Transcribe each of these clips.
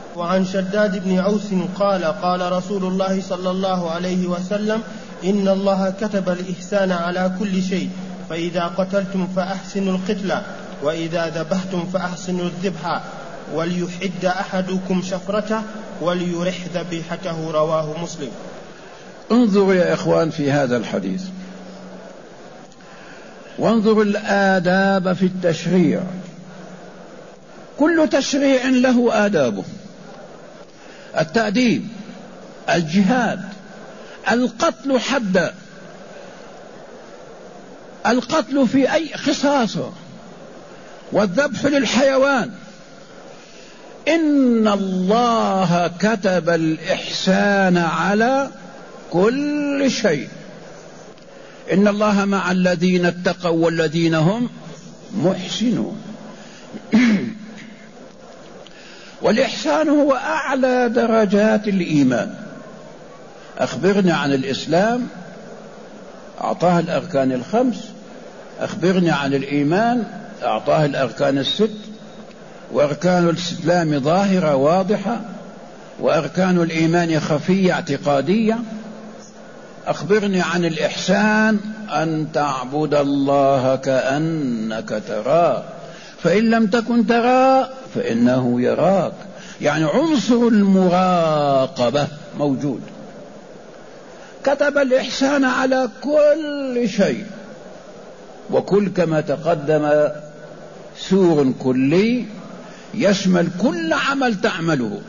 وعن شداد بن عوس قال قال رسول الله صلى الله عليه وسلم: إن الله كتب الإحسان على كل شيء، فإذا قتلتم فأحسنوا القتلة، وإذا ذبحتم فأحسنوا الذبح، وليحد أحدكم شفرته وليرح ذبيحته. رواه مسلم. انظروا يا إخوان في هذا الحديث، وانظروا الآداب في التشريع. كل تشريع له آدابه: التأديب، الجهاد، القتل حدا، القتل في أي خصاصة، والذبح للحيوان. إن الله كتب الإحسان على كل شيء. إن الله مع الذين اتقوا والذين هم محسنون. والإحسان هو أعلى درجات الإيمان. أخبرني عن الإسلام، أعطاه الأركان الخمس. أخبرني عن الإيمان، أعطاه الأركان الست. وأركان الإسلام ظاهرة واضحة، وأركان الإيمان خفية اعتقادية. أخبرني عن الإحسان: أن تعبد الله كأنك تراه، فإن لم تكن تراه فإنه يراك. يعني عنصر المراقبة موجود. كتب الإحسان على كل شيء، وكل كما تقدم سور كلي يشمل كل عمل تعمله.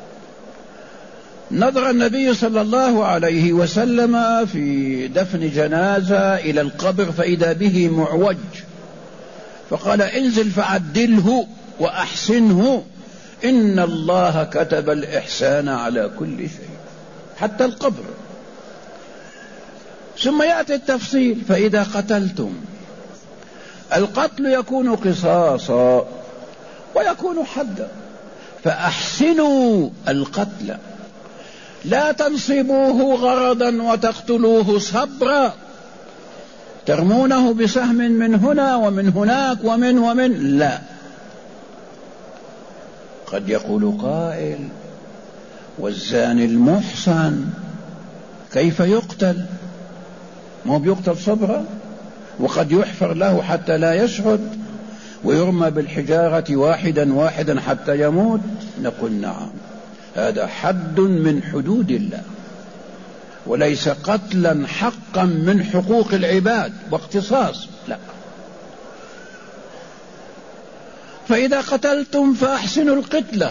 نظر النبي صلى الله عليه وسلم في دفن جنازة إلى القبر فإذا به معوج، فقال: انزل فعدله وأحسنه، إن الله كتب الإحسان على كل شيء، حتى القبر. ثم يأتي التفصيل: فإذا قتلتم. القتل يكون قصاصا ويكون حدا، فأحسنوا القتل، لا تنصبوه غرضا وتقتلوه صبرا، ترمونه بسهم من هنا ومن هناك ومن لا. قد يقول قائل: والزاني المحصن كيف يقتل؟ ما بيقتل صبرا؟ وقد يحفر له حتى لا يشهد، ويرمى بالحجارة واحدا واحدا حتى يموت. نقول: نعم، هذا حد من حدود الله، وليس قتلا حقا من حقوق العباد واقتصاص، لا. فإذا قتلتم فأحسنوا القتلة.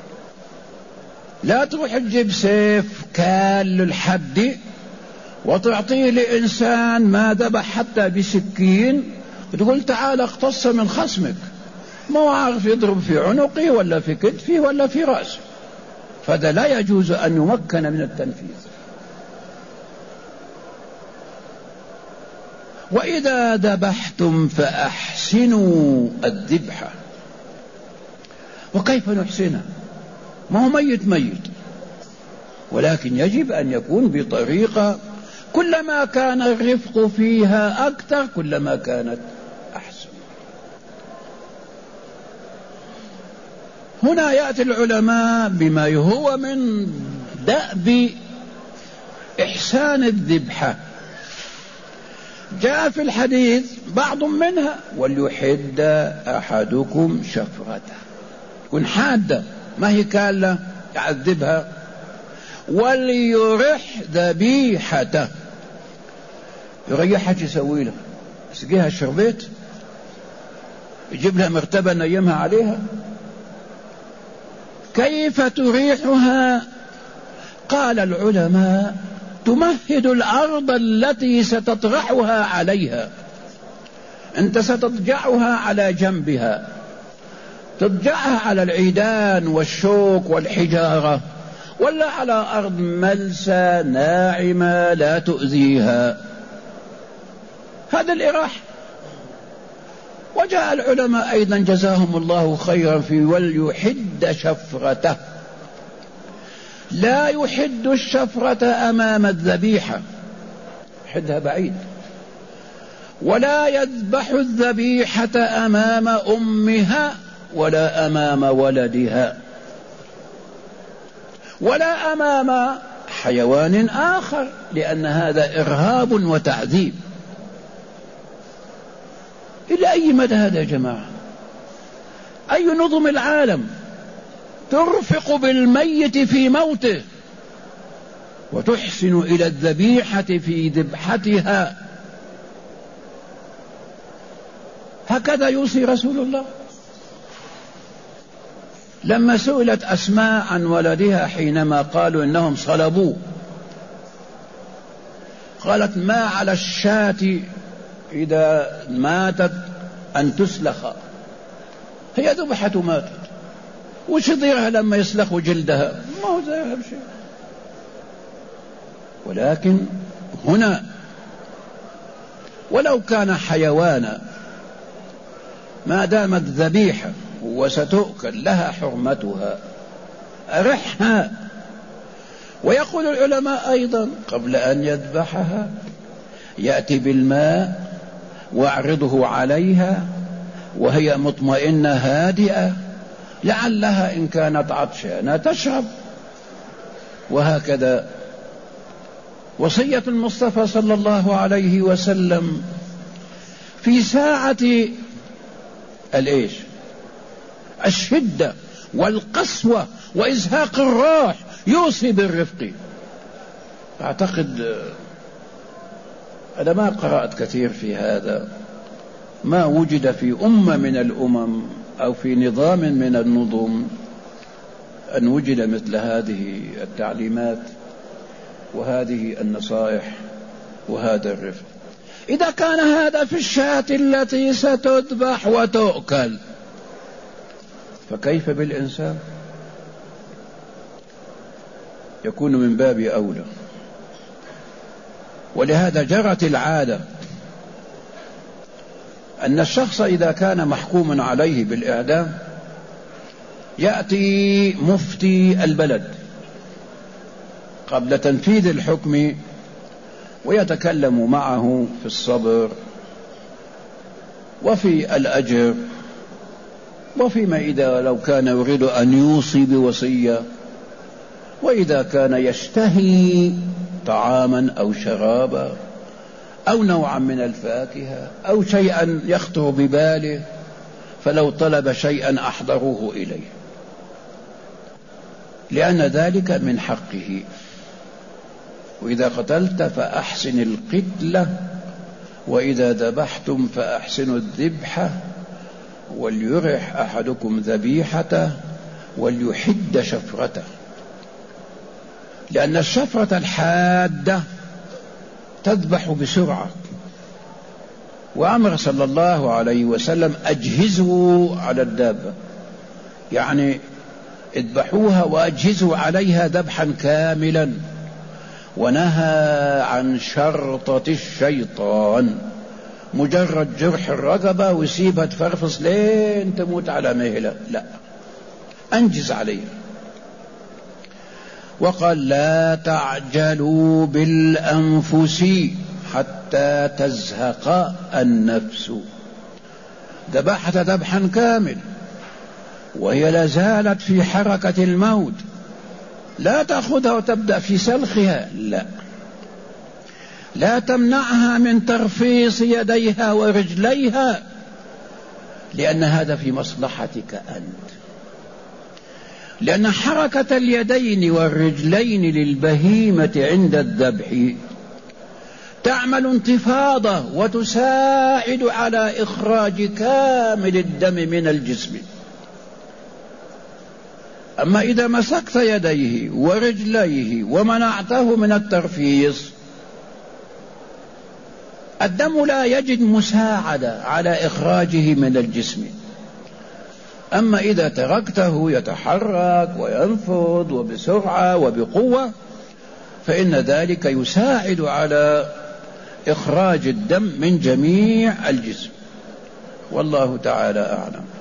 لا تروح تجيب سيف كال للحد وتعطيه لإنسان ما ذبح حتى بسكين وتقول: تعال اقتص من خصمك، ما هو عارف يضرب في عنقه ولا في كتفه ولا في رأسه. فهذا لا يجوز أن يمكن من التنفيذ. وإذا ذبحتم فأحسنوا الذبحة. وكيف نحسنها؟ ما هو ميت، ولكن يجب أن يكون بطريقة كلما كان الرفق فيها أكثر كلما كانت أحسن. هنا يأتي العلماء بما هو من دأب إحسان الذبحة. جاء في الحديث بعض منها: وليحد أحدكم شفرته، كن حادة ما هي كالة يعذبها. وليرح ذبيحته، يريحها يسوي لها، يسقيها الشربيت، يجيب لها مرتبة نيمها عليها. كيف تريحها؟ قال العلماء: تمهد الأرض التي ستطرحها عليها. أنت ستضجعها على جنبها، تضجعها على العيدان والشوك والحجارة، ولا على أرض ملسى ناعمة لا تؤذيها. هذا الإراحة. وجاء العلماء أيضا جزاهم الله خيرا في وليحد شفرته. لا يحد الشفرة أمام الذبيحة، حدها بعيد. ولا يذبح الذبيحة أمام أمها ولا أمام ولدها. ولا أمام حيوان آخر، لأن هذا إرهاب وتعذيب. إلى أي مدى هذا يا جماعة؟ أي نظم العالم ترفق بالميت في موته وتحسن إلى الذبيحة في ذبحتها؟ هكذا يوصي رسول الله. لما سئلت أسماء عن ولدها حينما قالوا إنهم صلبوه، قالت: ما على الشاة إذا ماتت أن تسلخ، هي ذبحت وماتت، وش يضيرها لما يسلخوا جلدها؟ ما هو ضيرها بشيء. ولكن هنا ولو كان حيوانا ما دامت ذبيحة وستؤكل لها حرمتها أرحها. ويقول العلماء أيضا قبل أن يذبحها يأتي بالماء واعرضه عليها وهي مطمئنة هادئة، لعلها إن كانت عطشانة تشرب. وهكذا وصية المصطفى صلى الله عليه وسلم في ساعة الشدة والقسوة وإزهاق الروح يوصي بالرفق. أعتقد أنا ما قرأت كثير في هذا، ما وجد في أمة من الأمم أو في نظام من النظم أن وجد مثل هذه التعليمات وهذه النصائح وهذا الرفق. إذا كان هذا في الشاة التي ستذبح وتؤكل، فكيف بالإنسان؟ يكون من باب أولى. ولهذا جرت العادة أن الشخص إذا كان محكوم عليه بالإعدام يأتي مفتي البلد قبل تنفيذ الحكم ويتكلم معه في الصبر وفي الأجر، وفيما إذا لو كان يريد أن يوصي بوصية، وإذا كان يشتهي طعاما أو شرابا أو نوعا من الفاكهة أو شيئا يخطر بباله، فلو طلب شيئا أحضروه إليه، لأن ذلك من حقه. وإذا قتلت فأحسن القتلة، وإذا ذبحتم فأحسنوا الذبحة، وليرح أحدكم ذبيحته وليحد شفرته، لأن الشفرة الحادة تذبح بسرعة. وأمر صلى الله عليه وسلم أجهزوا على الدابة، يعني اذبحوها وأجهزوا عليها ذبحا كاملا. ونهى عن شرطة الشيطان، مجرد جرح الرقبة ويسيبها تفرفص لين تموت على مهلة، لا، أنجز عليها. وقال: لا تعجلوا بالأنفس حتى تزهق النفس. ذبحت ذبحا كامل وهي لازالت في حركة الموت، لا تأخذها وتبدأ في سلخها، لا تمنعها من ترفيص يديها ورجليها، لأن هذا في مصلحتك أنت، لأن حركة اليدين والرجلين للبهيمة عند الذبح تعمل انتفاضة وتساعد على إخراج كامل الدم من الجسم. أما إذا مسكت يديه ورجليه ومنعته من الترفيص، الدم لا يجد مساعدة على إخراجه من الجسم. أما إذا تركته يتحرك وينفض وبسرعة وبقوة، فإن ذلك يساعد على إخراج الدم من جميع الجسم. والله تعالى أعلم.